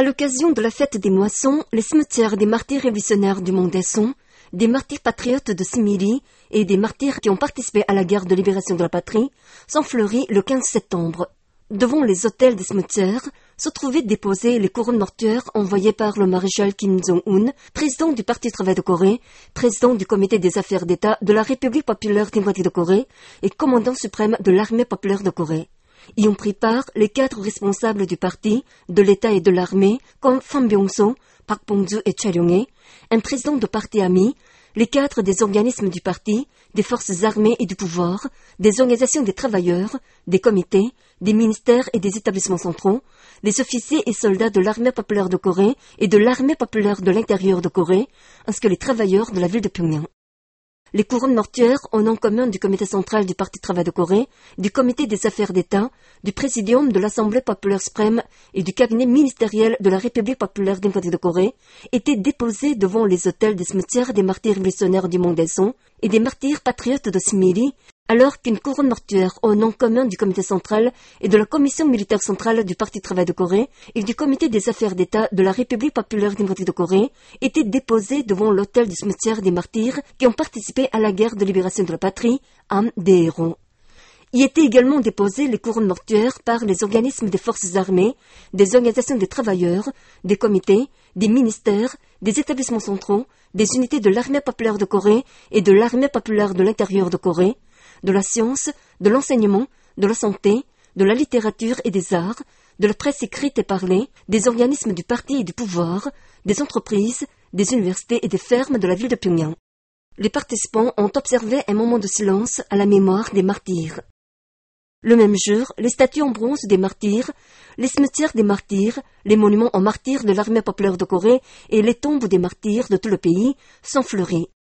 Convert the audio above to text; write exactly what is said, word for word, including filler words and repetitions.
À l'occasion de la fête des moissons, les cimetières des martyrs révolutionnaires du Mont des Sons, des martyrs patriotes de Simili et des martyrs qui ont participé à la guerre de libération de la patrie sont fleuris le quinze septembre. Devant les autels des cimetières se trouvaient déposées les couronnes mortuaires envoyées par le maréchal Kim Jong-un, président du Parti Travail de Corée, président du Comité des affaires d'État de la République populaire démocratique de Corée et commandant suprême de l'armée populaire de Corée. Y ont pris part les quatre responsables du parti, de l'État et de l'armée, comme Fan Byung-so, Park Bong-ju et Cha Lyong-hee, un président de parti ami, les cadres des organismes du parti, des forces armées et du pouvoir, des organisations des travailleurs, des comités, des ministères et des établissements centraux, les officiers et soldats de l'armée populaire de Corée et de l'armée populaire de l'intérieur de Corée, ainsi que les travailleurs de la ville de Pyongyang. Les couronnes mortuaires au nom commun du comité central du Parti Travail de Corée, du comité des affaires d'État, du présidium de l'Assemblée populaire suprême et du cabinet ministériel de la République populaire démocratique de Corée étaient déposées devant les autels des cimetières des martyrs révolutionnaires du Mont des Sons et des martyrs patriotes de Simili, alors qu'une couronne mortuaire au nom commun du comité central et de la commission militaire centrale du Parti Travail de Corée et du comité des affaires d'État de la République populaire démocratique de Corée était déposée devant l'autel du cimetière des martyrs qui ont participé à la guerre de libération de la patrie, âme des héros. Y étaient également déposées les couronnes mortuaires par les organismes des forces armées, des organisations des travailleurs, des comités, des ministères, des établissements centraux, des unités de l'armée populaire de Corée et de l'armée populaire de l'intérieur de Corée, de la science, de l'enseignement, de la santé, de la littérature et des arts, de la presse écrite et parlée, des organismes du parti et du pouvoir, des entreprises, des universités et des fermes de la ville de Pyongyang. Les participants ont observé un moment de silence à la mémoire des martyrs. Le même jour, les statues en bronze des martyrs, les cimetières des martyrs, les monuments aux martyrs de l'armée populaire de Corée et les tombes des martyrs de tout le pays sont fleuris.